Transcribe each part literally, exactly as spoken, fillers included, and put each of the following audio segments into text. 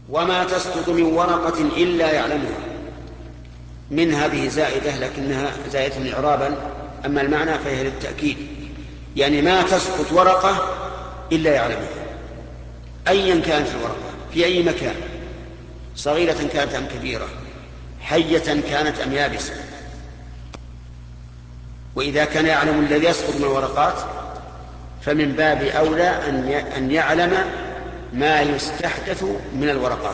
وما تسقط من ورقة إلا يعلمها. من هذه زائدة لكنها زائدة إعرابا، أما المعنى فهي للتأكيد، يعني ما تسقط ورقة إلا يعلمها، أيا كانت الورقة في أي مكان، صغيرة كانت أم كبيرة، حية كانت أم يابسة. وإذا كان يعلم الذي يسقط من الورقات فمن باب أولى أن يعلم ما يستحدث من الورقات،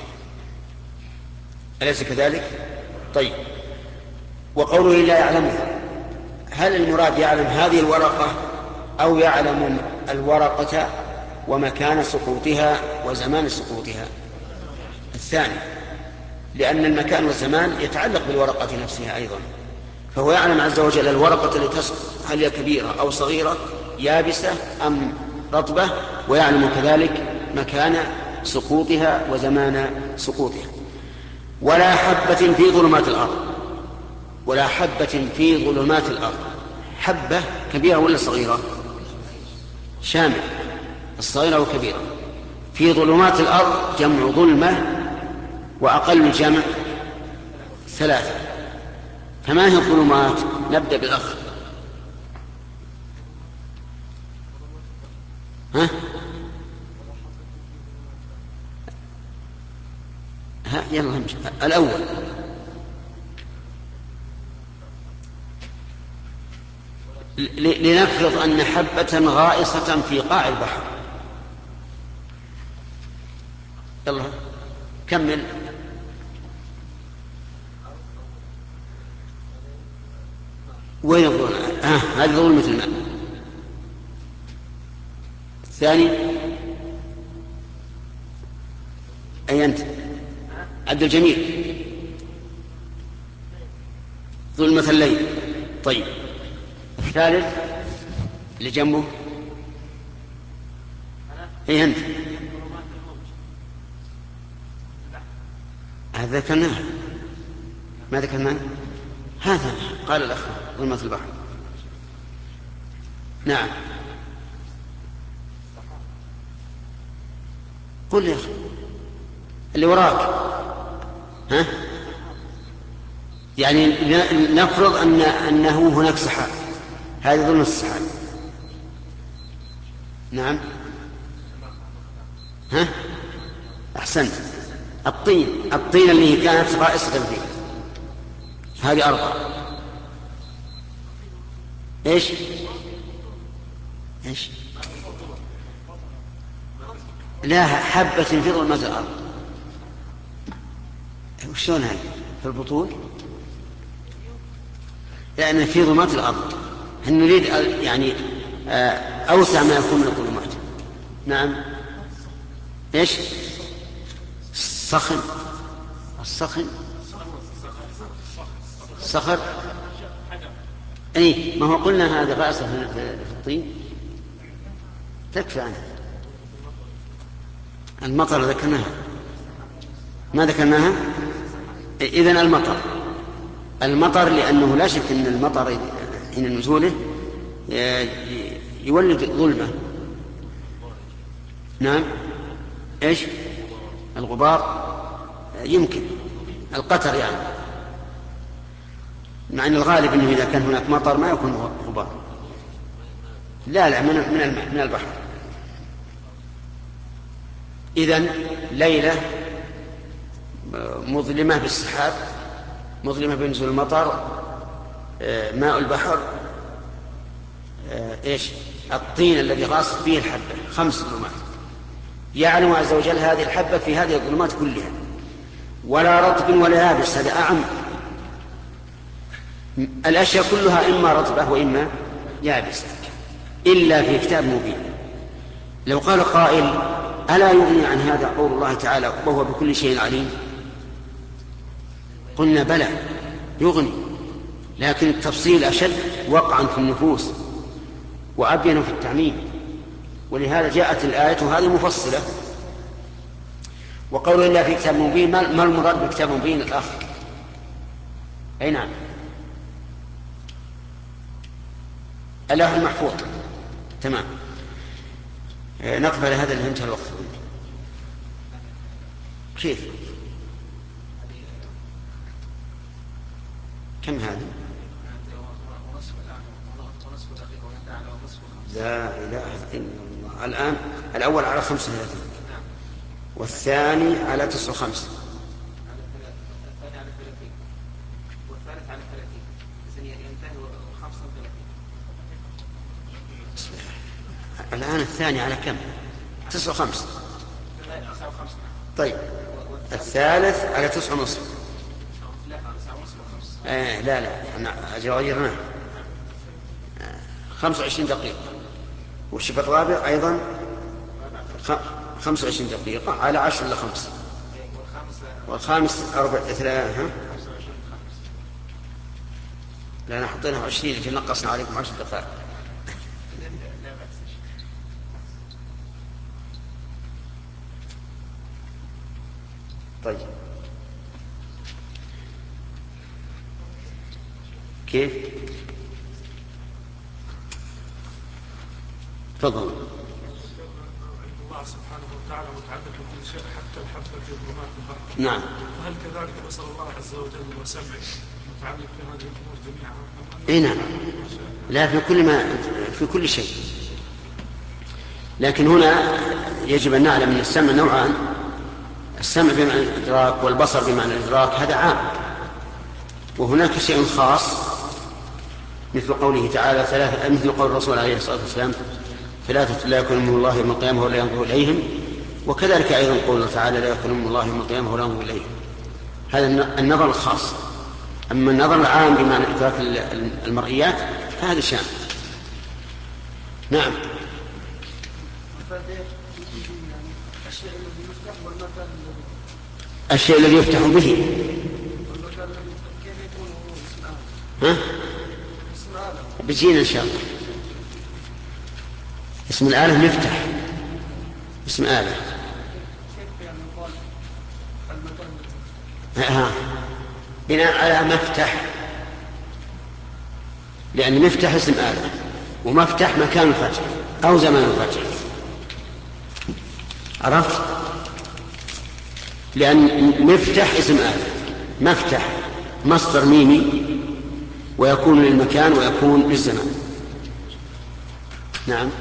أليس كذلك؟ طيب، وقوله لا يعلمها، هل المراد يعلم هذه الورقة أو يعلم الورقة ومكان سقوطها وزمان سقوطها؟ الثاني، لأن المكان والزمان يتعلق بالورقة نفسها أيضا، فهو يعلم عز وجل الورقة التي تسقط هل هي كبيرة أو صغيرة، يابسة أم رطبة، ويعلم كذلك مكان سقوطها وزمان سقوطها. ولا حبة في ظلمات الأرض، ولا حبة في ظلمات الأرض، حبة كبيرة ولا صغيرة؟ شامل، الصغيرة والكبيرة. في ظلمات الأرض جمع ظلمة، وأقل الجمع ثلاثة. فما هي الظلمات؟ نبدأ بالأخ. ها؟ ها يلا همش. الأول لنفرض أن حبة غائصة في قاع البحر. يلا كمل. وين الظلمة؟ آه هذه ظلمة الماء. الثاني أي أنت عبد الجميل؟ ظلمة الليل. طيب، الثالث اللي جنبه أي أنت؟ هذا ذكرناه ما ذكرناه؟ هذا قال الأخ ظلمة البحر. نعم قل يا أخي اللي وراك. ها؟ يعني نفرض أن أنه هناك سحاب، هذه ظلمة السحاب. نعم. ها؟ أحسنت. الطين، الطين اللي كانت غائصة فيه، هذه أربعة. إيش إيش لا حبة في ظلمات الأرض. وشون هذه في البطول؟ لأن في ظلمات الأرض هل نريد يعني أوسع ما يكون من الظلمات. نعم. إيش الصخن؟ الصخن صخر. أي ما هو قلنا هذا غاصة في الطين تكفي عنه. المطر ذكرناها ما ذكرناها؟ إذن المطر، المطر لأنه لا شك أن المطر حين نزوله يولد ظلمة. نعم. إيش الغبار؟ يمكن القطر يعني، مع أن الغالب أنه إذا كان هناك مطر ما يكون غبار. لا لا من من من البحر. إذن ليلة مظلمة بالسحاب، مظلمة بنزول المطر، ماء البحر، إيش الطين الذي غاصت فيه الحبة. خمس ظلمات يعلم عز وجل هذه الحبة في هذه الظلمات كلها. ولا رطب ولا يابس، هذا أعم. الأشياء كلها إما رطبة وإما يابسة إلا في كتاب مبين. لو قال قائل ألا يغني عن هذا قول الله تعالى وهو بكل شيء عليم؟ قلنا بلى يغني، لكن التفصيل أشد وقعا في النفوس وأبين في التعميم، ولهذا جاءت الآية هذه مفصلة. وقول الله في كتاب مبين، ما المراد بكتاب مبين الأخ؟ أي نعم اللوح المحفوظ. تمام. نقبل هذا اللي انتهى الوقت. كيف؟ كم هذا؟ لا إله إلا الله. الآن الأول على خمسة وثلاثين والثاني على تسعة وخمس والثالث على ثلاثين ينتهي خمسة وثلاثين. الآن الثاني على كم؟ تسعة وخمس. طيب الثالث على تسعة ونصف. آه لا لا غيرناه خمسة وعشرين دقيقة. والشفط الرابع أيضا خمسة وعشرين دقيقة على عشر إلى خمس. والخامس أربع ثلاثة. لا نحطينها عشرين لكن نقصنا عليكم عشر دقائق. طيب كيف؟ تفضل. الله سبحانه وتعالى متعلق بكل شيء حتى الحبة في ظلمات البحر. نعم. وهل كذلك نسأل الله عز وجل وسمعه متعلق في هذه الأمور جميعا؟ اي نعم. لا في كل ما في كل شيء. لكن هنا يجب أن نعلم أن السمع نوعان. السمع بمعنى الإدراك والبصر بمعنى الإدراك هذا عام. وهناك شيء خاص مثل قوله تعالى ثلاثة مثل قول الرسول عليه الصلاة والسلام ثلاثة لا يكلمهم الله يوم القيامة ولا ينظر إليهم. وكذلك أيضا قوله تعالى لا يكلمهم الله يوم القيامة ولا ينظر إليهم. هذا النظر الخاص. أما النظر العام بمعنى إدراك المرئيات فهذا شأن. نعم. الشيء الذي يفتح به ها؟ بجينا إن شاء الله. اسم الآلة مفتح. اسم آلة ها بناء على مفتح. لأن مفتح اسم آلة ومفتح مكان الفتح أو زمان الفتح. عرفت؟ لأن مفتح اسم آلة مفتح مصدر ميمي ويكون للمكان ويكون للزمان. نعم.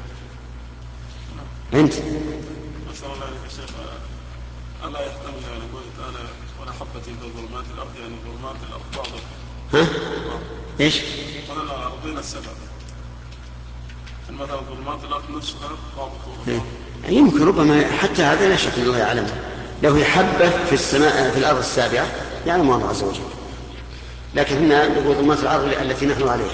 أنت أسأل الله عليك يا شيخ ألا يحتمل يعني قلت أنا وأنا حبتي في ظلمات الأرض يعني ظلمات الأرض بعضها ها؟ إيش؟ قلنا أرضين السبع مثلا ظلمات الأرض نفسها بعضها. يمكن ربما حتى هذا لا شك أن الله يعلمه. لو حبة في السماء في الأرض السابعة يعلم الله عز وجل. لكن هنا نقول ظلمات الأرض التي نحن عليها.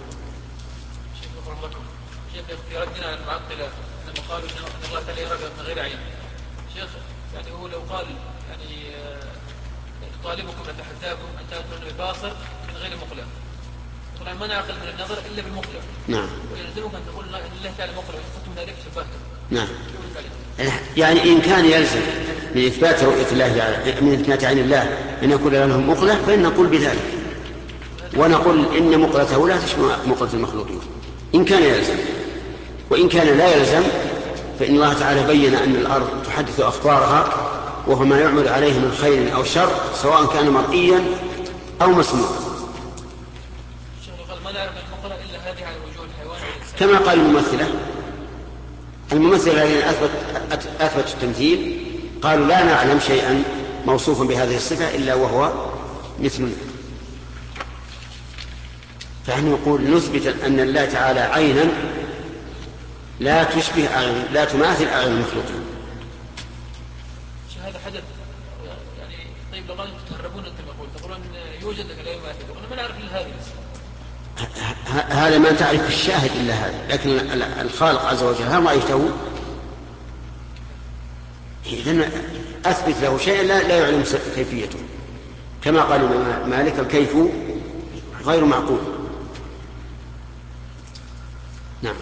شيخ في ردنا على المعطلة لما قالوا ان الله تعالى يرى من غير عين. شيخ يعني هو لو قال يعني طالبكم اتحداكم ان تاتون بباصر من غير مقلة. طبعا ما نعقل من النظر الا بالمقلة. نعم. ويلزمك ان تقول ان الله تعالى مقلة ويحكم ذلك شبهته. نعم. يعني إن كان يلزم من إثبات رؤية الله من إثبات عين الله أن يكون لهم مقلة فإن نقول بذلك ونقول إن مقلته لا تشبه مقلة المخلوقين إن كان يلزم. وإن كان لا يلزم فإن الله تعالى بين أن الأرض تحدث أخبارها وهو ما يعمل عليه من خير أو شر سواء كان مرئيا أو مسموعا. كما قال الممثلة الممثلة الذين أثبت أثبت التمثيل قالوا لا نعلم شيئا موصوفا بهذه الصفة إلا وهو مثلنا. فنحن نقول نثبت أن الله تعالى عينا لا تشبه أعين لا تماثل أعين المخلوقين. هذا حدث يعني طيب لو قالوا تهربون أنتم يقول تقولون يوجد لك لا يماثل أنا ما نعرف إلا هذه. هذا ما تعرف الشاهد إلا هذا. لكن الخالق عز وجل هل رأيته؟ إذن أثبت له شيئا لا, لا يعلم كيفيته كما قال مالك الكيف غير معقول. نعم.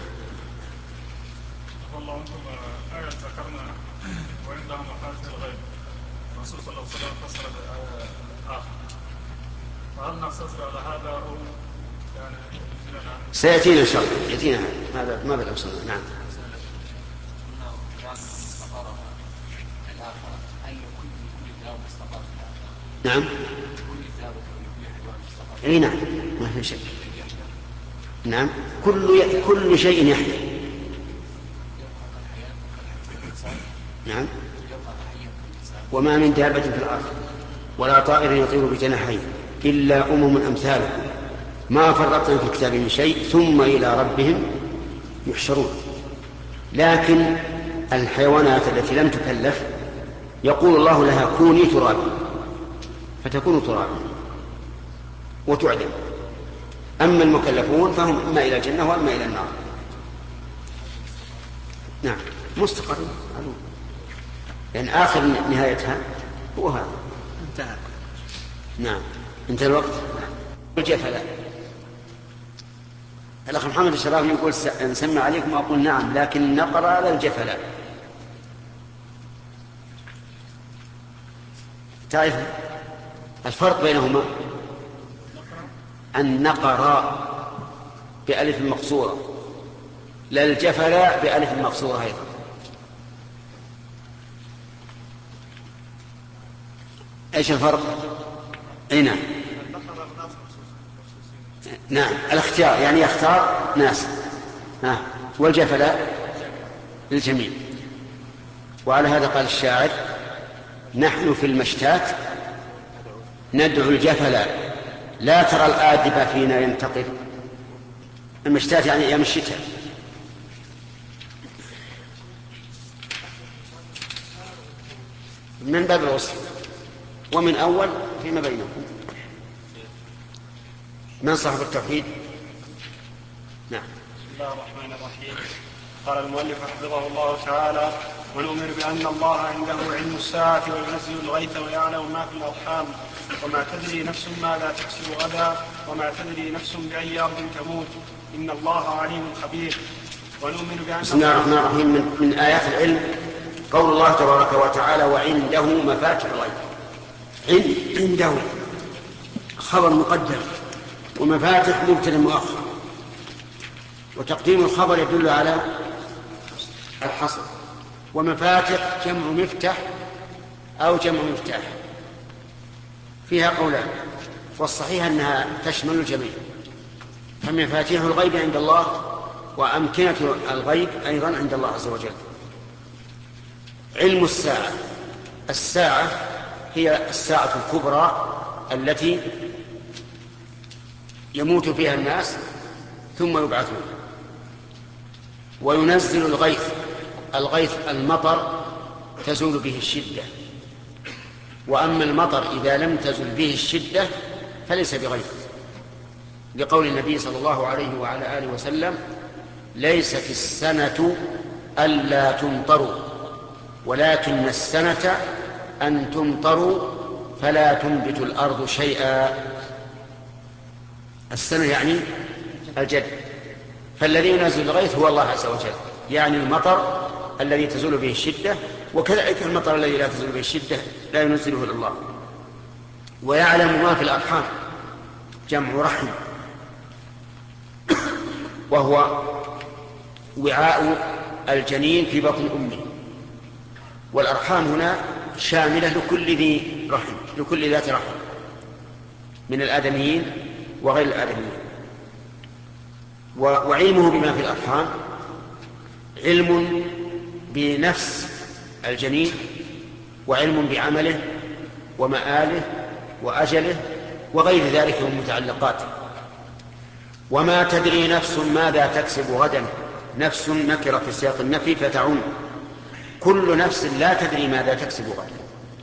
والله أنتم آية ذكرنا وعندها مفاتيح الغيب الرسول صلى الله عليه وسلم فسر الآخر فهل نقتصر على هذا أو يعني سيأتينا إن شاء الله يأتينا هذا ما بدأ وصلنا. نعم. نعم. اي نعم ما في شك. نعم كل ي... كل شيء يحيى. نعم. وما من دابة في الأرض ولا طائر يطير بجناحيه إلا أمم أمثالكم ما فرطنا في الكتاب من شيء ثم إلى ربهم يحشرون. لكن الحيوانات التي لم تكلف يقول الله لها كوني ترابا فتكون ترابا وتعدم. أما المكلفون فهم إما إلى الجنة وإما إلى النار. نعم مستقر لأن يعني آخر نهايتها هو هذا. انتهى. نعم انتهى الوقت. الجفلة الأخ محمد الشراف يقول نسمع عليكم أقول نعم لكن نقرأ على الجفلة. تعرف الفرق بينهما؟ النقرة بألف مقصورة لا الجفلة بألف مقصورة أيضا. ايش الفرق؟ اي نعم. نعم الاختيار يعني يختار ناس. ها والجفلاء للجميع. وعلى هذا قال الشاعر نحن في المشتات ندعو الجفلاء لا ترى الآدب فينا ينتقل. المشتات يعني ايام الشتاء. من باب الوصف ومن أول فيما بينهم. من صاحب التوحيد؟ نعم. بسم الله الرحمن الرحيم. قال المؤلف حفظه الله تعالى ونؤمن بأن الله عنده علم الساعة وينزل الغيث ويعلم ما في الأرحام وما تدري نفس ماذا تكسب غدا وما تدري نفس بأي أرض تموت إن الله عليم خبير. ونؤمن بأن بسم الله الرحمن الرحيم. من, من آيات العلم قول الله تبارك وتعالى وعنده مفاتح الغيب. عنده خبر مقدم ومفاتح مبتدأ مؤخر وتقديم الخبر يدل على الحصر. ومفاتح جمع مفتح أو جمع مفتاح فيها قولان والصحيح أنها تشمل الجميع. فمفاتيح الغيب عند الله وأمكنة الغيب أيضا عند الله عز وجل. علم الساعة الساعة هي الساعة الكبرى التي يموت فيها الناس ثم يبعثون. وينزل الغيث الغيث المطر تزول به الشدة. وأما المطر إذا لم تزل به الشدة فليس بغيث لقول النبي صلى الله عليه وعلى آله وسلم ليست السنة ألا تمطروا ولكن السنة أن تمطروا فلا تنبت الأرض شيئا. السنة يعني الجد. فالذي ينزل الغيث هو الله عز وجل يعني المطر الذي تزول به الشدة. وكذلك المطر الذي لا تزول به الشدة لا ينزله إلا الله. ويعلم ما في الأرحام جمع رحم وهو وعاء الجنين في بطن أمه. والأرحام هنا شاملة لكل ذي رحم لكل ذات رحم من الآدميين وغير الآدميين. وعلمه بما في الأرحام علم بنفس الجنين وعلم بعمله ومآله وأجله وغير ذلك من متعلقاته. وما تدري نفس ماذا تكسب غدا. نفس نكرة في سياق النفي فتعم كل نفس لا تدري ماذا تكسب غدا.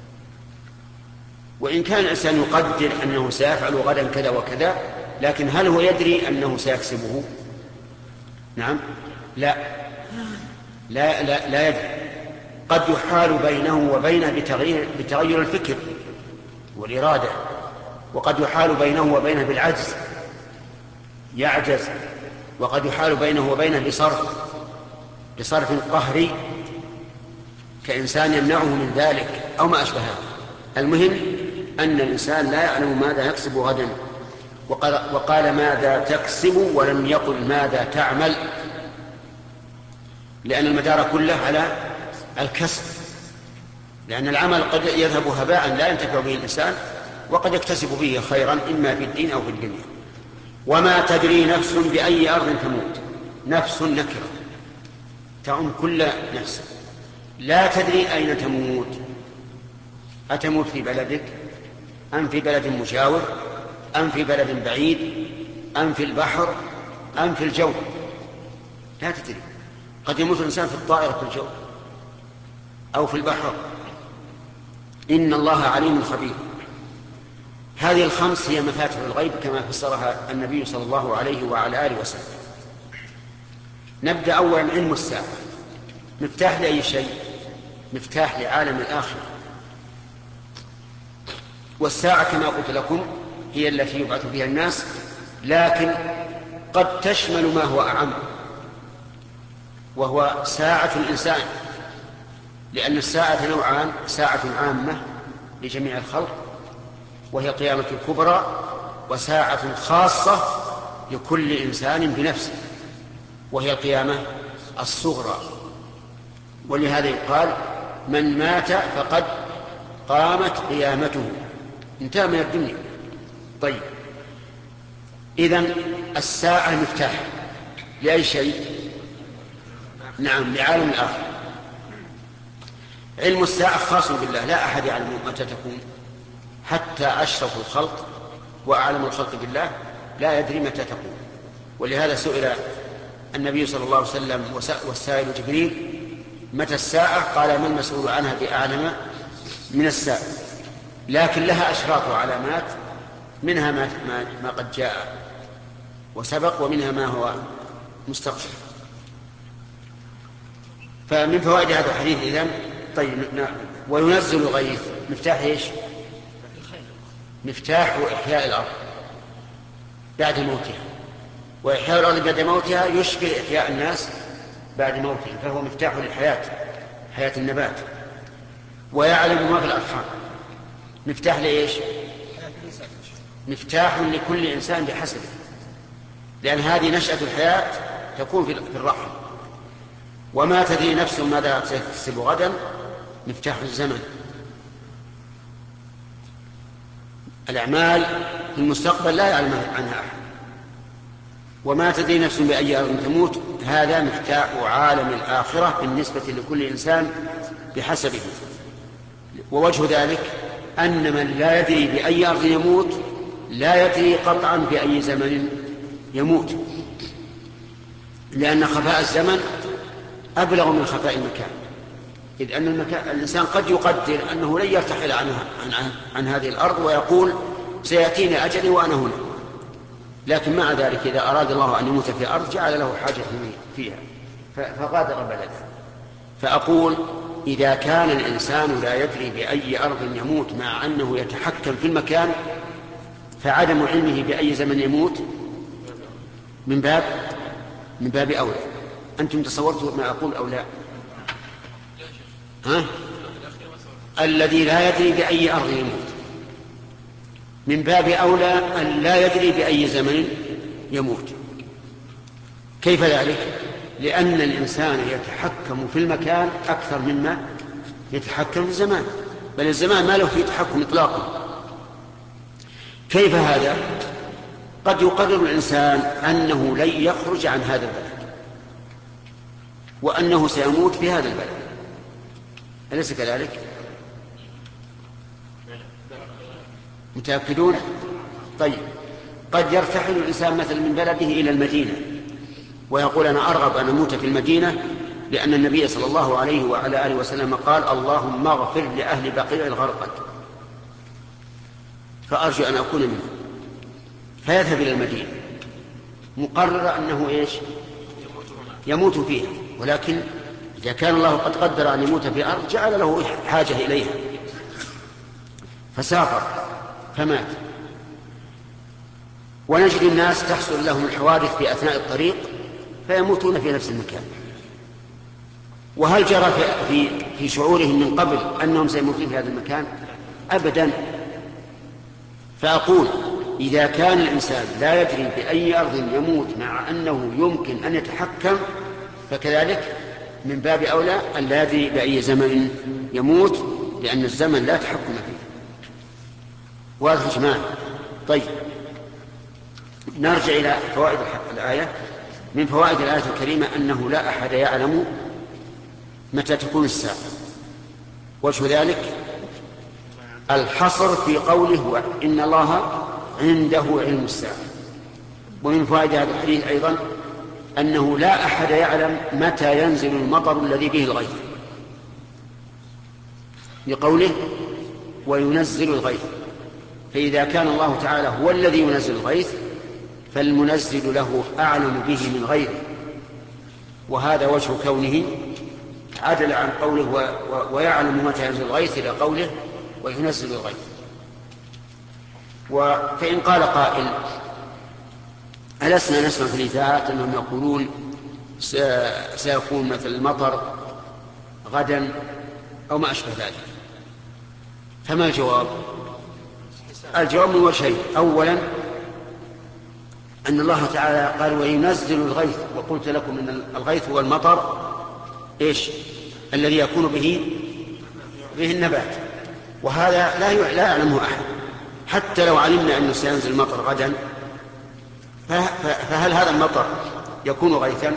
وإن كان الإنسان يقدر أنه سيفعل غدا كذا وكذا لكن هل هو يدري أنه سيكسبه؟ نعم لا لا لا, لا يدري. قد يحال بينه وبينه بتغيير, بتغير الفكر والإرادة. وقد يحال بينه وبينه بالعجز يعجز. وقد يحال بينه وبينه بصرف بصرف قهري كإنسان يمنعه من ذلك أو ما أشبه. المهم أن الإنسان لا يعلم ماذا يكسب غدا. وقال, وقال ماذا تكسب ولم يقل ماذا تعمل لأن المدار كله على الكسب. لأن العمل قد يذهب هباء لا ينتفع به الإنسان، وقد يكتسب به خيرا إما في الدين أو في الدنيا. وما تدري نفس بأي أرض تموت. نفس نكرة تعم كل نفس، لا تدري أين تموت. أتموت في بلدك أم في بلد مجاور أم في بلد بعيد أم في البحر أم في الجو؟ لا تدري. قد يموت الإنسان في الطائرة في الجو أو في البحر. إن الله عليم خبير. هذه الخمس هي مفاتح الغيب كما فسرها النبي صلى الله عليه وعلى آله وسلم. نبدأ أولا علم الساعة. مفتاح لأي شيء؟ مفتاح لعالم الآخرة. والساعة كما قلت لكم هي التي يبعث فيها الناس، لكن قد تشمل ما هو أعم، وهو ساعة الإنسان، لأن الساعة نوعان: ساعة عامة لجميع الخلق وهي قيامة الكبرى، وساعة خاصة لكل إنسان بنفسه وهي القيامة الصغرى. ولهذا يقال: من مات فقد قامت قيامته، انتهى من الدنيا. طيب، إذن الساعة مفتاح لأي شيء؟ نعم، لعالم الآخر. علم الساعة خاص بالله، لا أحد يعلم متى تكون، حتى أشرف الخلق وأعلم الخلق بالله لا يدري متى تكون. ولهذا سئل النبي صلى الله عليه وسلم والسائل جبريل: متى الساعة؟ قال: ما المسؤول عنها بأعلم من الساعة. لكن لها أشراط وعلامات، منها ما, ما قد جاء وسبق، ومنها ما هو مستقبل. فمن فوائد هذا الحديث إذن. طيب، وينزل الغيث. مفتاح ايش؟ مفتاح إحياء الأرض بعد موتها، وإحياء الأرض بعد موتها يشبه إحياء الناس بعد موتهم، فهو مفتاح للحياة، حياة النبات. ويعلم ما في الأرحام. مفتاح لإيش؟ مفتاح لكل إنسان بحسبه، لأن هذه نشأة الحياة تكون في الرحم. وما تدري نفس ماذا ستكسب غدا. مفتاح الزمن. الأعمال في المستقبل لا يعلم عنها أحد. وما تدري نفس بأي أرض تموت. هذا مفتاح عالم الآخرة بالنسبة لكل إنسان بحسبه. ووجه ذلك أن من لا يدري بأي أرض يموت لا يدري قطعا بأي زمن يموت، لأن خفاء الزمن أبلغ من خفاء المكان. إذ أن المكان الإنسان قد يقدر أنه لن يرتحل عن, عن, عن هذه الأرض ويقول: سيأتيني أجلي وأنا هنا. لكن مع ذلك إذا أراد الله أن يموت في أرض جعل له حاجة فيها فغادر بلده. فأقول: إذا كان الإنسان لا يدري بأي أرض يموت مع أنه يتحكم في المكان، فعدم علمه بأي زمن يموت من باب من باب أولى. أنتم تصورتوا ما أقول أو لا؟ ها؟ الذي لا يدري بأي أرض يموت من باب أولى أن لا يدري بأي زمن يموت. كيف ذلك؟ لأن الإنسان يتحكم في المكان أكثر مما يتحكم في الزمان، بل الزمان ما له فيه تحكم إطلاقا. كيف هذا؟ قد يقرر الإنسان أنه لن يخرج عن هذا البلد وأنه سيموت في هذا البلد، أليس كذلك؟ متأكدون؟ طيب، قد يرتحل الإنسان مثلا من بلده إلى المدينة ويقول: أنا أرغب أن أموت في المدينة، لأن النبي صلى الله عليه وعلى آله وسلم قال: اللهم اغفر لأهل بقيع الغرقد، فأرجو أن أكون منه. فيذهب إلى المدينة مقرر أنه إيش؟ يموت فيها. ولكن إذا كان الله قد قدر أن يموت في أرض جعل له حاجة إليها، فسافر فمات. ونجد الناس تحصل لهم الحوادث في أثناء الطريق فيموتون في نفس المكان. وهل جرى في في شعورهم من قبل أنهم سيموتون في هذا المكان؟ أبدا. فأقول: إذا كان الإنسان لا يدري بأي أرض يموت مع أنه يمكن أن يتحكم، فكذلك من باب أولى أن لا يدري بأي زمن يموت، لأن الزمن لا تحكم فيه. واضح جماعة؟ طيب نرجع إلى فوائد الآية. من فوائد الآية الكريمة أنه لا أحد يعلم متى تكون الساعة. وجه ذلك الحصر في قوله إن الله عنده علم الساعة. ومن فوائد هذا الحديث أيضا أنه لا أحد يعلم متى ينزل المطر الذي به الغيث، بقوله وينزل الغيث. فإذا كان الله تعالى هو الذي ينزل الغيث فالمنزل له أعلم به من غيره، وهذا وجه كونه عدل عن قوله ويعلم متى ينزل الغيث إلى قوله وينزل الغيث. فإن قال قائل ألسنا نسمع في الإذاعات أنهم يقولون سيكون مثل المطر غدا أو ما أشبه ذلك، فما الجواب؟ الجواب من وجهين. أولا أن الله تعالى قال وينزل الغيث، وقلت لكم أن الغيث هو المطر إيش الذي يكون به به النبات، وهذا لا لا يعلمه أحد. حتى لو علمنا أنه سينزل المطر غدا فهل هذا المطر يكون غيثا؟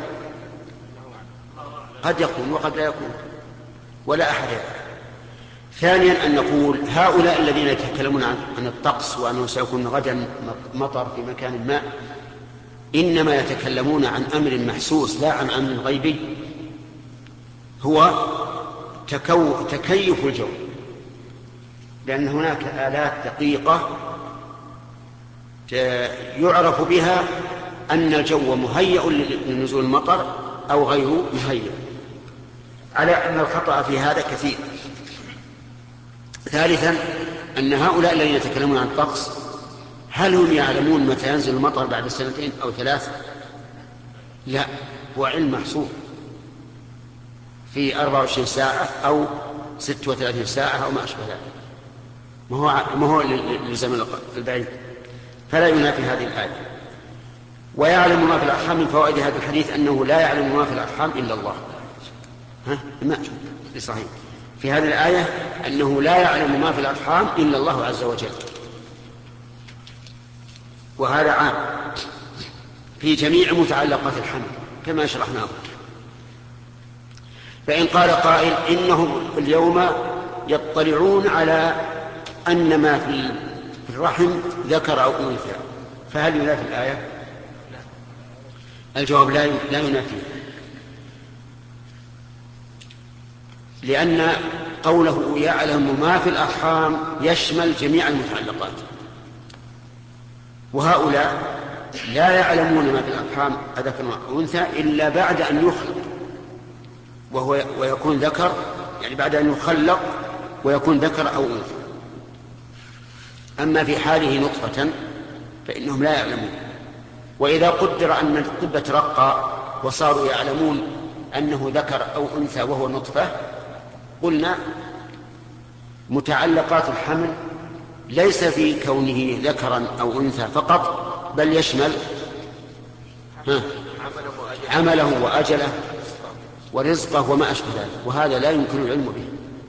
قد يكون وقد لا يكون، ولا أحد يعلم. ثانيا أن نقول هؤلاء الذين يتكلمون عن الطقس وأنه سيكون غدا مطر في مكان ما إنما يتكلمون عن أمر محسوس لا عن أمر غيبي، هو تكو تكيف الجو، لأن هناك آلات دقيقة يعرف بها أن الجو مهيئ لنزول المطر أو غير مهيئ، على أن الخطأ في هذا كثير. ثالثا أن هؤلاء الذين يتكلمون عن الطقس هل هم يعلمون متى ينزل المطر بعد سنتين أو ثلاث؟ لا، هو علم محصور في أربع وعشرين ساعة أو ستة وثلاثين ساعة أو ما أشبه ذلك، ما هو ما هو للزمن البعيد، فلا ينافي هذه الآية. ويعلم ما في الأرحام. من فوائد هذا الحديث أنه لا يعلم ما في الأرحام إلا الله. ها ما صحيح في هذه الآية أنه لا يعلم ما في الأرحام إلا الله عز وجل، وهذا عام في جميع متعلقات الحمل كما شرحناه. فإن قال قائل إنهم اليوم يطلعون على أن ما في الرحم ذكر أو أنثى، فهل ينافي الآية؟ الجواب لا لا ينافي، لأن قوله يعلم ما في الأرحام يشمل جميع المتعلقات، وهؤلاء لا يعلمون ما في الأرحام أذكر أو أنثى إلا بعد أن يخلق وهو ويكون ذكر، يعني بعد أن يخلق ويكون ذكر أو أنثى. أما في حاله نطفة فإنهم لا يعلمون. وإذا قدر أن الطب ترقى وصاروا يعلمون أنه ذكر أو أنثى وهو نطفة، قلنا متعلقات الحمل ليس في كونه ذكرا أو أنثى فقط، بل يشمل عمله وأجله ورزقه وما أشبه ذلك، وهذا لا يمكن العلم به.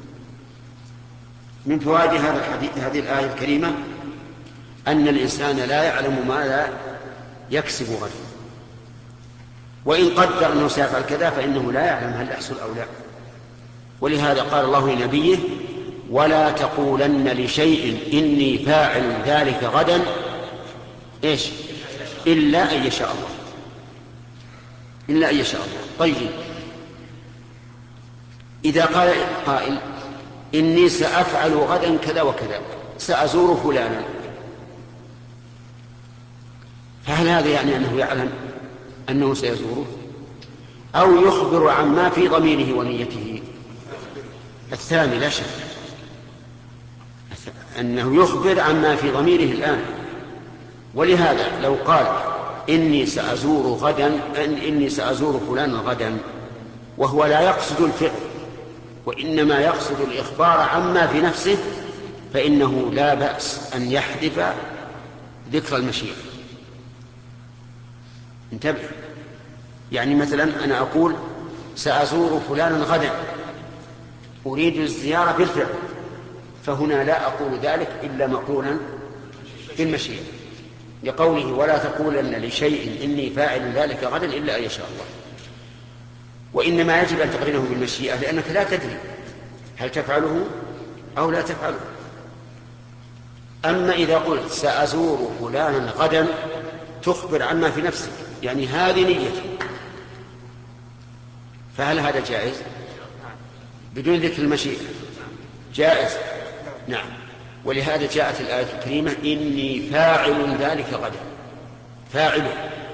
من فوائد هذا الحديث هذه الآية الكريمة أن الإنسان لا يعلم ما لا يكسب غدا، وإن قدر أنه سيفعل كذا فإنه لا يعلم هل يحصل أو لا. ولهذا قال الله لنبيه ولا تقولن لشيء إني فاعل ذلك غدا إيش إلا أن يشاء الله، إلا أن يشاء الله. طيب إذا قال قائل إني سأفعل غدا كذا وكذا، سأزور فلانا، فهل هذا يعني أنه يعلم أنه سيزوره أو يخبر عما في ضميره ونيته؟ الثاني لا شك أنه يخبر عما في ضميره الآن. ولهذا لو قال إني سأزور غدا إني سأزور فلانا غدا وهو لا يقصد الفعل وإنما يقصد الإخبار عما في نفسه، فإنه لا بأس أن يحذف ذكر المشيئة. انتبه، يعني مثلا أنا أقول سأزور فلانا غدا، أريد الزيارة بالفعل، فهنا لا أقول ذلك إلا مقرونا بالمشيئة، لقوله ولا تقولن لشيء إني فاعل ذلك غدا إلا أن يشاء الله. وإنما يجب أن تقرنه بالمشيئة لأنك لا تدري هل تفعله أو لا تفعله. أما إذا قلت سأزور فلانا غدا تخبر عما في نفسك، يعني هذه نيتك، فهل هذا جائز بدون ذكر المشيئة؟ جائز، نعم. ولهذا جاءت الآية الكريمة إني فاعل ذلك غدا، فاعل.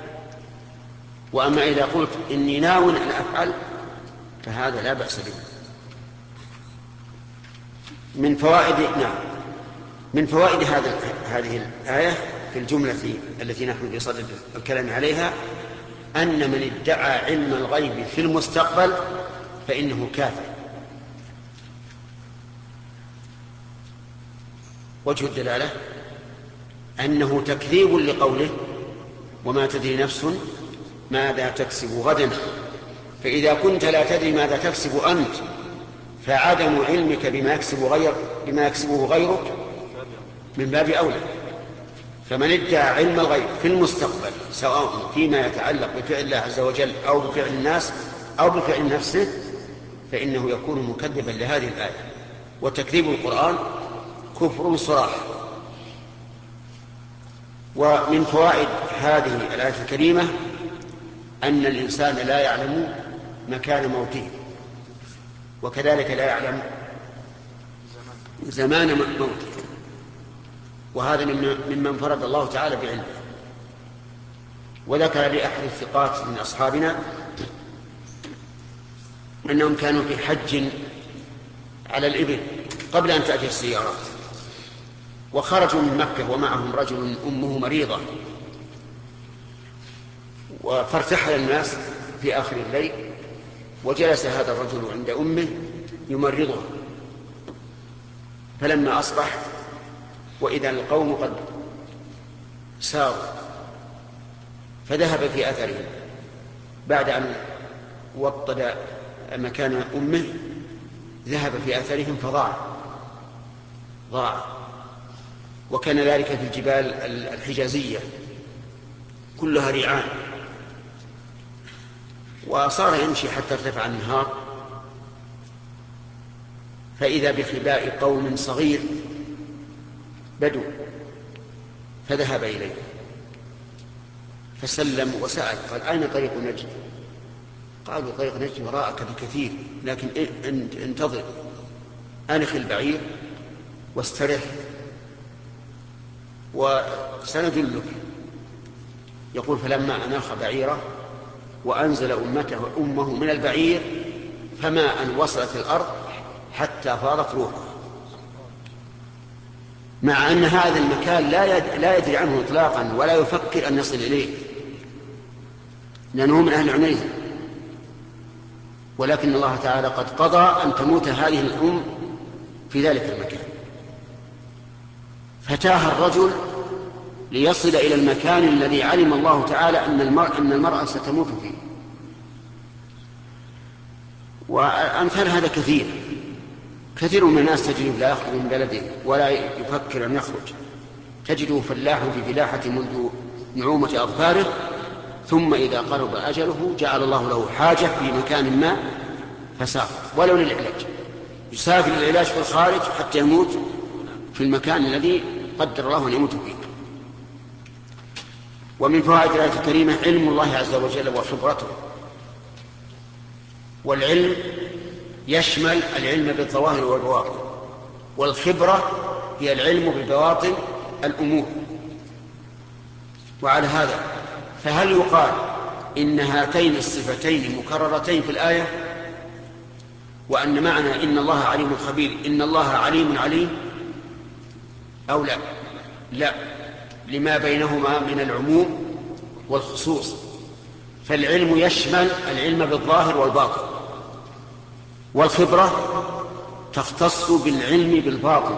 وأما إذا قلت إني ناوٍ أن أفعل فهذا لا بأس به. من فوائد نعم من فوائد هذا هذه الآية في الجملة التي نحن في صدد الكلام عليها أن من ادعى علم الغيب في المستقبل فإنه كافر. وجه الدلالة أنه تكذيب لقوله وما تدري نفس ماذا تكسب غدا. فإذا كنت لا تدري ماذا تكسب أنت فعدم علمك بما يكسب غير بما يكسبه غيرك من باب أولى. فمن ادعى علم الغيب في المستقبل سواء فيما يتعلق بفعل الله عز وجل أو بفعل الناس أو بفعل نفسه فإنه يكون مكذبا لهذه الآية. وتكذيب القرآن كفر صراح. ومن فوائد هذه الآية الكريمة أن الإنسان لا يعلم مكان موته، وكذلك لا يعلم زمان موته، وهذا ممن فرض الله تعالى بعلمه. وذكر لأحد الثقات من أصحابنا أنهم كانوا في حج على الإبل قبل أن تأتي السيارات، وخرجوا من مكة ومعهم رجل أمه مريضة، فارتحل الناس في آخر الليل وجلس هذا الرجل عند أمه يمرضها. فلما أصبح وإذا القوم قد ساروا فذهب في أثرهم بعد أن وطد مكان أمه، ذهب في أثرهم فضاع ضاع. وكان ذلك في الجبال الحجازية كلها ريعان، وصار يمشي حتى ارتفع النهار فإذا بخباء قوم صغير بدو، فذهب إليه فسلم وسأل قال أين طريق نجد؟ قالوا طريق نجد وراءك بكثير، لكن انتظر أنخ البعير واسترح وسندلك. يقول فلما أناخ بعيره وأنزل أمته أمه من البعير فما أن وصلت الأرض حتى فاضت روحه، مع أن هذا المكان لا يدري عنه إطلاقا ولا يفكر أن يصل إليه لأنه من أهل عنيزة، ولكن الله تعالى قد قضى أن تموت هذه الأم في ذلك المكان. فتاه الرجل ليصل إلى المكان الذي علم الله تعالى أن المرأة, أن المرأة ستموت فيه. وأمثال هذا كثير كثير من الناس تجد لا يخرج من بلده ولا يفكر أن يخرج، تجده فلاح في فلاحة منذ نعومة أظفاره، ثم إذا قرب أجله جعل الله له حاجة في مكان ما فسافر ولو للعلاج، يسافر للعلاج في الخارج حتى يموت في المكان الذي قدر الله أن يموت فيه. ومن فوائد الآية الكريمة علم الله عز وجل وخبرته. والعلم يشمل العلم بالظواهر والبواطن، والخبرة هي العلم ببواطن الأمور. وعلى هذا فهل يقال إن هاتين الصفتين مكررتين في الآية، وأن معنى إن الله عليم خبير إن الله عليم عليم، أو لا؟ لا، لما بينهما من العموم والخصوص. فالعلم يشمل العلم بالظاهر والباطن، والخبرة تختص بالعلم بالباطن.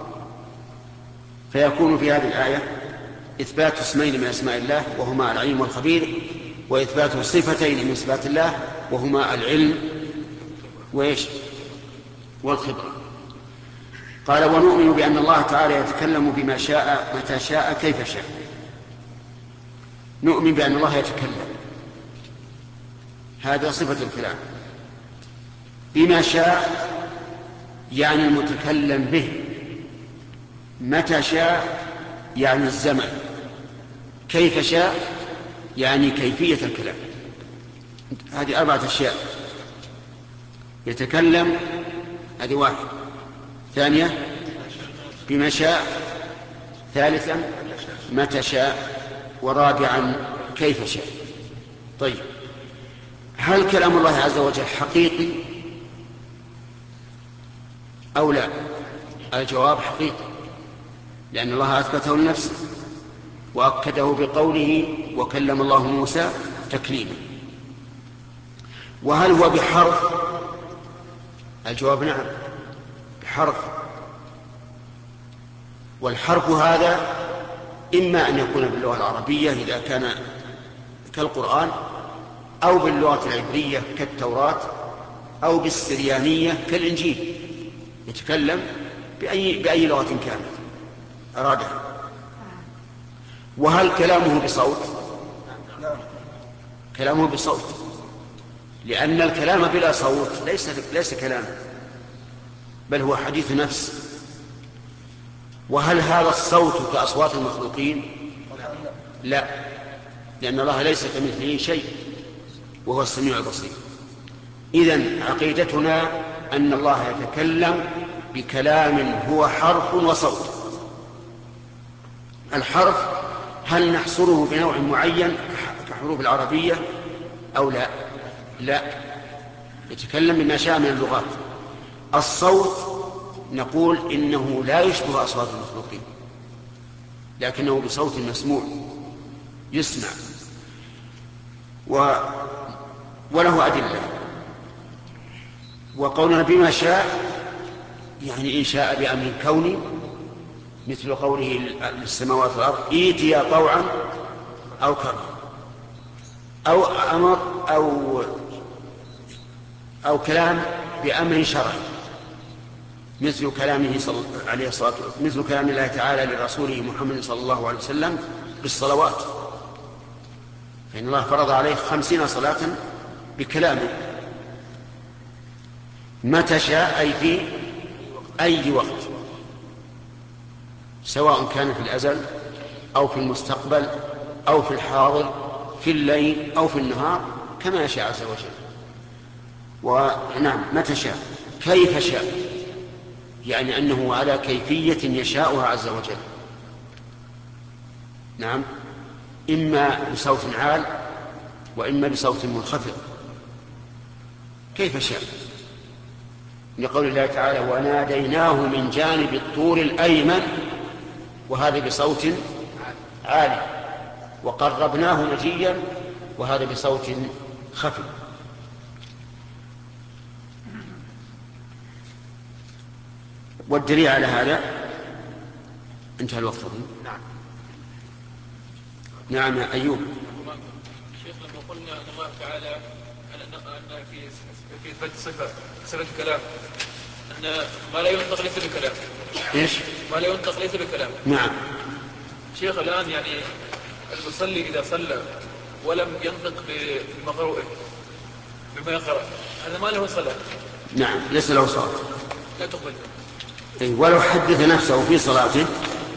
فيكون في هذه الآية إثبات اسمين من أسماء الله وهما العليم والخبير، وإثبات صفتين من صفات الله وهما العلم وإيش والخبرة. قال ونؤمن بأن الله تعالى يتكلم بما شاء متى شاء كيف شاء. نؤمن بأن الله يتكلم، هذا صفة الكلام. بما شاء يعني المتكلم به، متى شاء يعني الزمن، كيف شاء يعني كيفية الكلام. هذه أربعة أشياء: يتكلم، هذه واحد. ثانية بما شاء. ثالثا متى شاء. ورابعا كيف شاء. طيب، هل كلام الله عز وجل حقيقي أو لا؟ الجواب حقيقي، لأن الله أثبته لنفسه وأكده بقوله وكلم الله موسى تكليما. وهل هو بحرف؟ الجواب نعم، بحرف. والحرف هذا إما أن يكون باللغة العربية إذا كان كالقرآن، أو باللغة العبرية كالتوراة، أو بالسريانية كالإنجيل، يتكلم بأي, بأي لغة كانت أرادها. وهل كلامه بصوت؟ كلامه بصوت، لأن الكلام بلا صوت ليس, ليس كلاما، بل هو حديث نفس. وهل هذا الصوت كأصوات المخلوقين؟ لا، لأن الله ليس كمثله شيء وهو السميع البصير. إذن عقيدتنا أن الله يتكلم بكلام هو حرف وصوت. الحرف هل نحصره بنوع معين كحروف العربية أو لا؟ لا، يتكلم بما شاء من اللغات. الصوت نقول إنه لا يشبه أصوات المخلوقين، لكنه بصوت مسموع يسمع، و... وله أدلة. وقولنا بما شاء يعني إن شاء بأمر كوني، مثل قوله للسماوات والأرض ائتيا طوعا أو كرها، أو أمر أو أو كلام بأمر شرعي، مثل كلامه صلى عليه الصلاة والسلام، مثل كلام الله تعالى لرسوله محمد صلى الله عليه وسلم بالصلوات، فإن الله فرض عليه خمسين صلاة بكلامه. متى شاء أي في أي وقت، سواء كان في الأزل أو في المستقبل أو في الحاضر، في الليل أو في النهار، كما يشاء عز وجل. ونعم متى شاء. كيف شاء يعني أنه على كيفية يشاءها عز وجل. نعم، إما بصوت عال وإما بصوت منخفض. كيف شاء، لقول الله تعالى وناديناه من جانب الطور الأيمن، وهذا بصوت عالي، وقربناه نجيا، وهذا بصوت خفي. والدليل على هذا انتهى الوقت. نعم نعم يا أيوب. شيخ، لما قلنا أن الله تعالى أن في في إثبات صفة صفة الكلام أن ما لا ينطق ليس بكلام. إيش؟ ما لا ينطق ليس بكلام. نعم. شيخ، الآن يعني المصلي إذا صلى ولم ينطق بمقروءه بما يقرأ، هذا ما له صلاة. نعم، ليس له صلاة، لا تقبل. أي ولو حدث نفسه في صلاته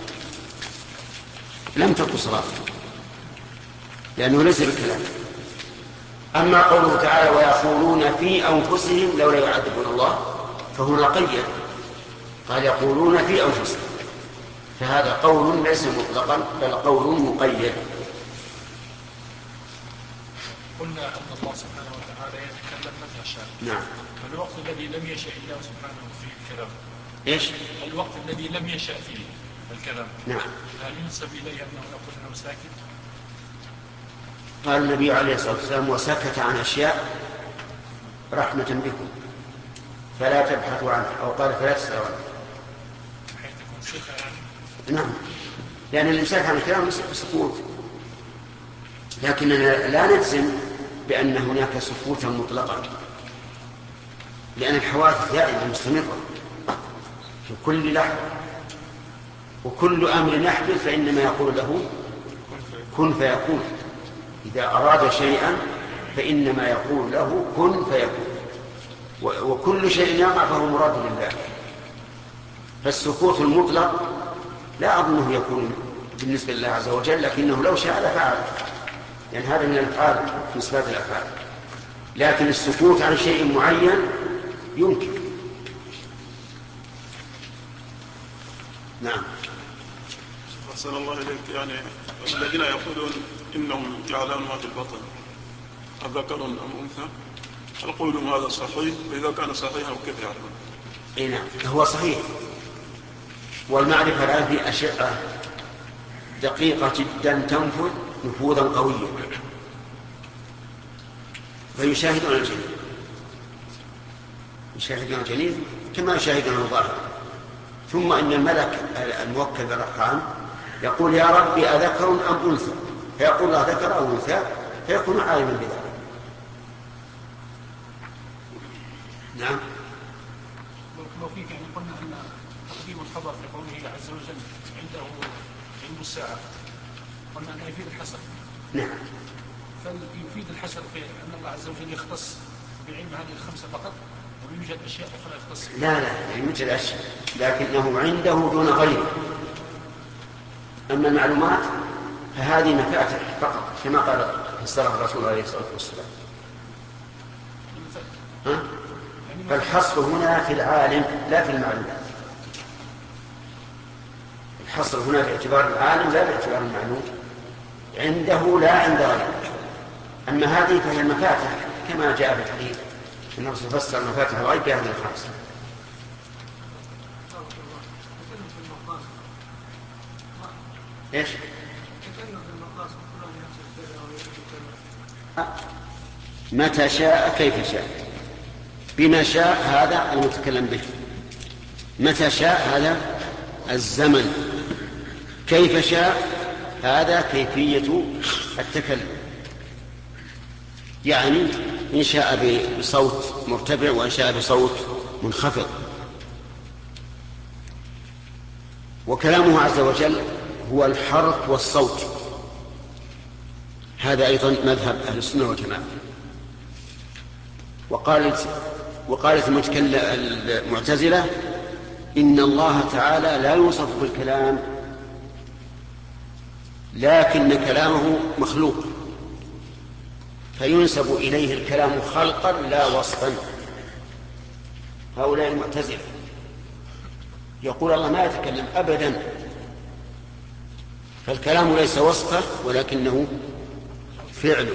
لم تقل صلاته، لأنه ليس بالكلام. أما قوله تعالى ويقولون في أنفسهم لولا يعذبون الله، فهنا قيد، قال يقولون في أنفسهم، فهذا قول ليس مطلقا بل قول مقيد. قلنا أن الله سبحانه وتعالى يتكلم متى شاء. نعم. فالوقت الذي لم يشاء الله سبحانه فيه الكلام، إيش؟ الوقت الذي لم يشاء فيه الكلام، نعم، هل ينسب إليه أنه يقول أنه ساكت؟ قال النبي عليه الصلاة والسلام وسكت عن أشياء رحمة بكم فلا تبحثوا عنها، أو قال فلا تسألوا عنها. بحيث تكون صفة يعني. نعم، لأن الإمساك عن الكلام سكوت، لكننا لا نجزم بأن هناك سكوتا مطلقا، لأن الحوادث دائما مستمرة، في كل لحظة، وكل أمر يحدث فإنما يقول له كن فيكون. إذا أراد شيئا فإنما يقول له كن فيكون، وكل شيء يقع فهو مراد لله. فالسكوت المطلق لا أظنه يكون بالنسبة لله عز وجل، لكنه لو شاء لفعل، يعني هذا من الأفعال من صفات الأفعال. لكن السكوت عن شيء معين يمكن. نعم. أحسن الله إليك. يعني الذين يقولون إنهم يعلمون ما في البطن أذكر أم أنثى، هل قولهم هذا صحيح؟ وإذا كان صحيحا كيف يعلمون؟ إيه نعم، هو صحيح. والمعرفة الآن في أشعة دقيقة جدا تنفذ نفوذا قويا، فيشاهدون الجنين يشاهدون الجنين كما يشاهدون الظاهر. ثم إن الملك الموكل بالأرحام يقول يا ربي أذكر أم أنثى، فيقول الله ذكر أو أنثى، فيكون عالما بذلك. نعم. لو فيك يعني قلنا أن تقديم الخبر في قوله عز وجل عنده علم الساعة، قلنا أنه يفيد الحصر. نعم. فيفيد الحصر في أن الله عز وجل يختص بعلم هذه الخمسة فقط، ويوجد أشياء أخرى يختص؟ لا لا، يوجد أشياء لكنه عنده دون غيره. أما المعلومات فهذه مفاتح فقط كما قال فسرها الرسول عليه الصلاة والسلام. ها؟ فالحصر هنا في العالم لا في المعلومات. الحصر هنا باعتبار العالم لا باعتبار المعلوم، عنده لا عند غيره. أما هذه فهي المفاتح كما جاء في الحديث أن الرسول فسر مفاتح الغيب بهذه الخمس. ايش؟ متى شاء كيف شاء. بما شاء هذا المتكلم به، متى شاء هذا الزمن، كيف شاء هذا كيفية التكلم. يعني إن شاء بصوت مرتفع وإن شاء بصوت منخفض. وكلامه عز وجل هو الحرف والصوت، هذا أيضا مذهب أهل السنة والجماعة. وقالت وقالت المعتزلة إن الله تعالى لا يوصف بالكلام لكن كلامه مخلوق، فينسب إليه الكلام خلقا لا وصفا. هؤلاء المعتزلة يقول الله ما يتكلم أبدا، فالكلام ليس وصفه ولكنه فعله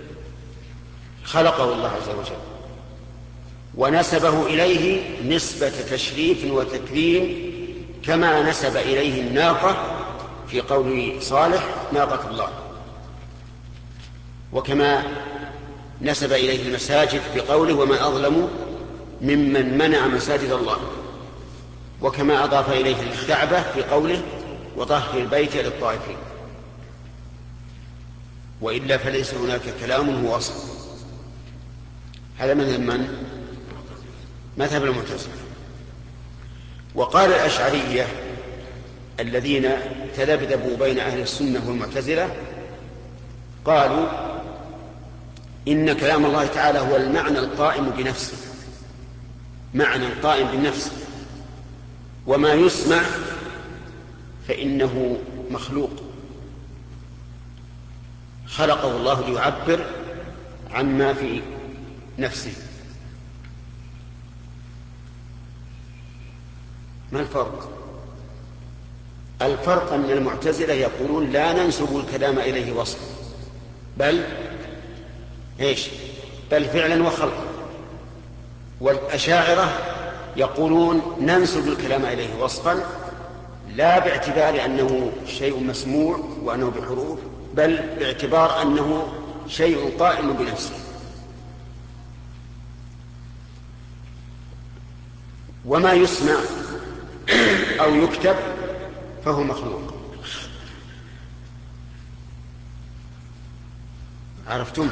خلقه الله عز وجل، ونسبه إليه نسبة تشريف وتكريم كما نسب إليه الناقة في قول صالح ناقة الله، وكما نسب إليه المساجد في قوله ومن أظلم ممن منع مساجد الله، وكما أضاف إليه الكعبة في قوله وطهر البيت للطائفين. وإلا فليس هناك كلام هو أصل. هذا مذهب من؟ مذهب المعتزلة. وقال الأشعرية الذين تذبذبوا بين أهل السنة والمعتزلة قالوا إن كلام الله تعالى هو المعنى القائم بنفسه، معنى قائم بالنفس، وما يسمع فإنه مخلوق خلقه الله ليعبر عما في نفسه. ما الفرق؟ الفرق أن المعتزلة يقولون لا ننسب الكلام إليه وصفا، بل إيش؟ بل فعلا وخلقا. والأشاعرة يقولون ننسب الكلام إليه وصفا لا باعتبار أنه شيء مسموع وأنه بحروف، بل باعتبار أنه شيء قائم بنفسه. وما يسمع أو يكتب فهو مخلوق. عرفتم؟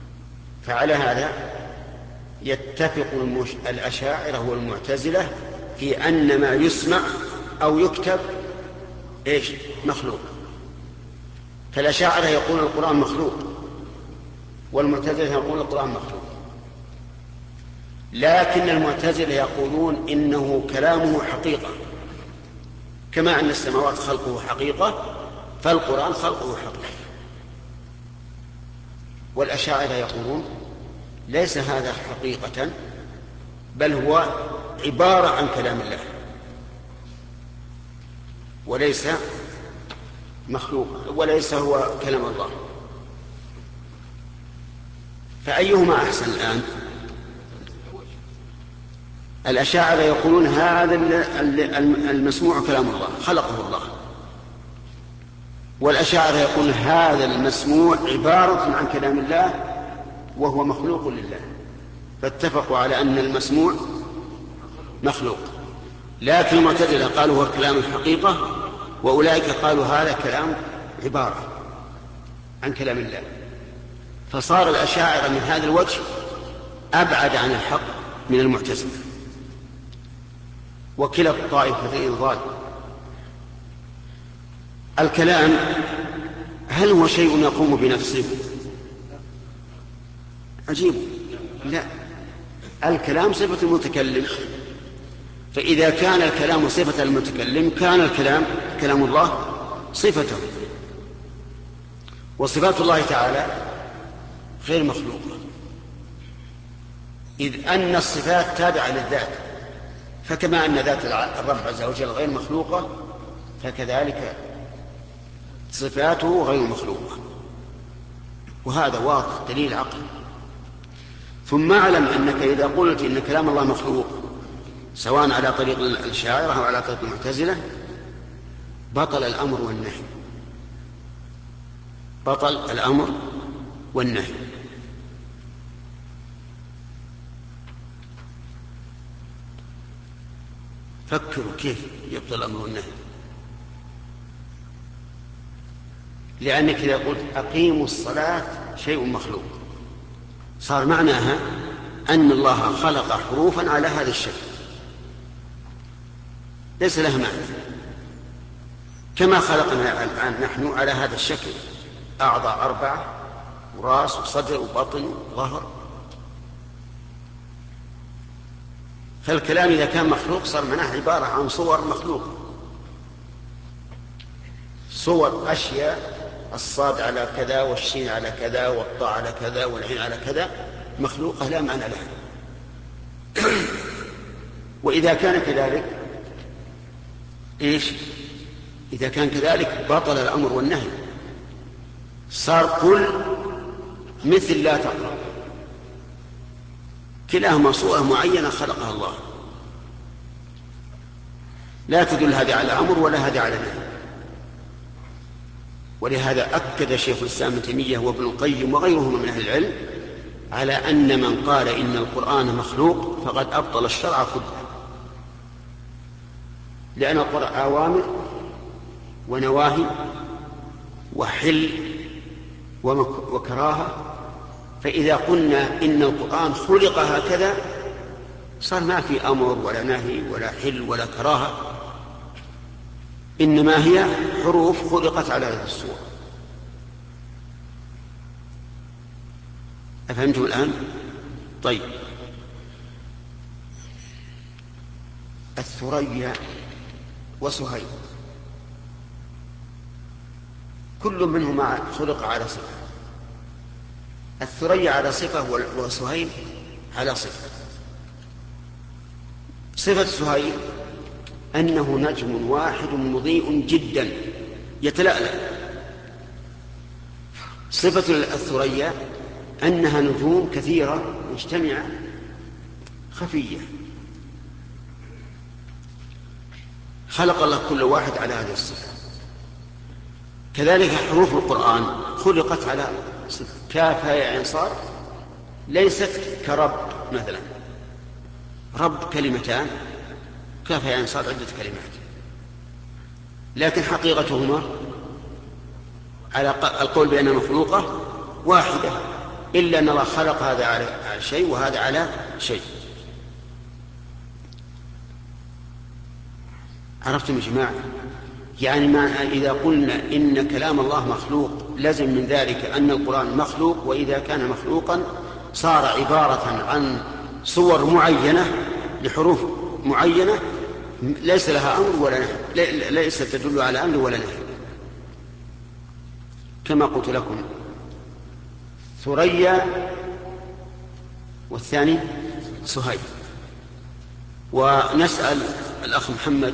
فعلى هذا يتفق المش... الأشاعرة والمعتزلة في أن ما يسمع أو يكتب إيش؟ مخلوق. فالأشاعرة يقول القرآن مخلوق، والمعتزلة يقول القرآن مخلوق. لكن المعتزلة يقولون إنه كلامه حقيقة، كما أن السماوات خلقه حقيقة فالقرآن خلقه حقيقة. والأشاعرة يقولون ليس هذا حقيقة، بل هو عبارة عن كلام الله وليس مخلوق، وليس هو كلام الله. فأيهما أحسن الآن؟ الأشاعرة يقولون هذا المسموع كلام الله خلقه الله، والأشاعرة يقولون هذا المسموع عبارة عن كلام الله وهو مخلوق لله. فاتفقوا على أن المسموع مخلوق. لكن المعتزلة قالوا هو كلام الحقيقة، وأولئك قالوا هذا كلام عبارة عن كلام الله. فصار الأشاعرة من هذا الوجه أبعد عن الحق من المعتزلة، وكلا الطائفتين ضال. الكلام هل هو شيء يقوم بنفسه؟ عجيب، لا، الكلام صفة المتكلم، فإذا كان الكلام صفة المتكلم كان الكلام كلام الله صفته. وصفات الله تعالى غير مخلوقة، إذ أن الصفات تابعة للذات، فكما أن ذات الرب عز وجل غير مخلوقة فكذلك صفاته غير مخلوقة. وهذا واضح دليل عقل. ثم اعلم أنك إذا قلت إن كلام الله مخلوق سواء على طريق الأشاعرة أو على طريق المعتزلة بطل الأمر والنهي، بطل الأمر والنهي. فكروا كيف يبطل الأمر والنهي. لأنك إذا قلت أقيموا الصلاة شيء مخلوق صار معناها أن الله خلق حروفا على هذا الشكل ليس لها معنى، كما خلقنا الآن نحن على هذا الشكل، أعضاء أربعة ورأس وصدر وبطن وظهر. فالكلام إذا كان مخلوق صار معناه عبارة عن صور مخلوقة، صور أشياء، الصاد على كذا والشين على كذا والطاء على كذا والعين على كذا، مخلوقة لا معنى لها. وإذا كان كذلك إيش؟ إذا كان كذلك بطل الأمر والنهي، صار قل مثل لا تقرأ، كلاهما صورة معينة خلقها الله، لا تدل هذه على أمر ولا هذه على نهي. ولهذا أكد شيخ الإسلام ابن تيمية وابن القيم وغيرهما من أهل العلم على أن من قال إن القرآن مخلوق فقد أبطل الشرع كله، لأن القرآن أوامر ونواهي وحل وكراهة، فإذا قلنا إن القرآن خلق هكذا صار ما في أمر ولا نهي ولا حل ولا كراهة، إنما هي حروف خلقت على هذه الصورة. أفهمتم الآن؟ طيب، الثريا وسهيل كل منهما خلق على صفة، الثريا على صفة وسهيل على صفة. صفة سهيل أنه نجم واحد مضيء جدا يتلألأ. صفة الثريا أنها نجوم كثيرة مجتمعة خفية، خلق الله كل واحد على هذه الصفة. كذلك حروف القرآن خلقت على صفة، كاف يا عين صاد ليست كرب مثلا، رب كلمتان، كاف يا عين صاد عدة كلمات، لكن حقيقتهما على القول بأنها مخلوقة واحدة، إلا أن الله خلق هذا على شيء وهذا على شيء. عرفتم يا جماعة؟ يعني ما إذا قلنا إن كلام الله مخلوق لازم من ذلك أن القرآن مخلوق، وإذا كان مخلوقا صار عبارة عن صور معينة لحروف معينة ليس لها أمر ولا نهي، ليس تدل على أمر ولا نهي. كما قلت لكم ثريا والثاني سهيل. ونسأل الأخ محمد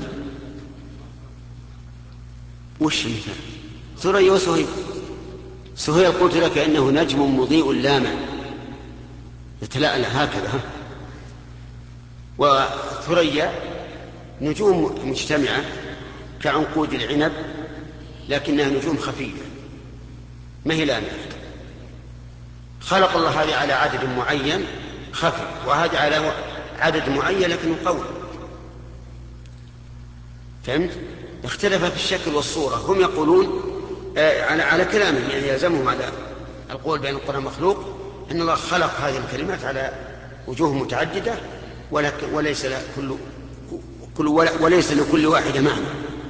وش مثال ثريا وسهيل؟ سهيل قلت لك إنه نجم مضيء لامع يتلألأ هكذا، وثريا نجوم مجتمعة كعنقود العنب لكنها نجوم خفية ما هي لامعة. خلق الله هذه على عدد معين خفي، وهذه على عدد معين لكنه قوي. فهمت؟ اختلف في الشكل والصورة. هم يقولون آه على, على كلامهم، يعني يلزمهم على القول بأن القرآن مخلوق أن الله خلق هذه الكلمات على وجوه متعددة وليس كل كل وليس لكل واحدة معنى.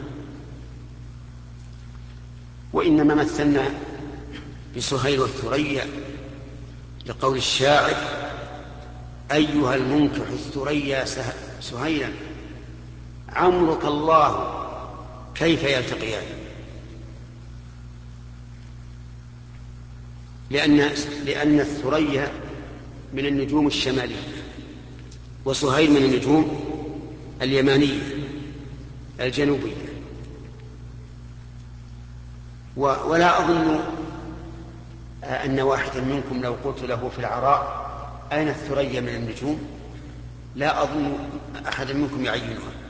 وإنما مثلنا بسهيل والثريا لقول الشاعر: أيها المنكح الثريا سهيلا عمرك الله كيف يلتقيان. لأن لأن الثريا من النجوم الشمالية وسهيل من النجوم اليمانية الجنوبية. ولا أظن أن واحدا منكم لو قلت له في العراء أين الثريا من النجوم لا أظن أحدا منكم يعينها.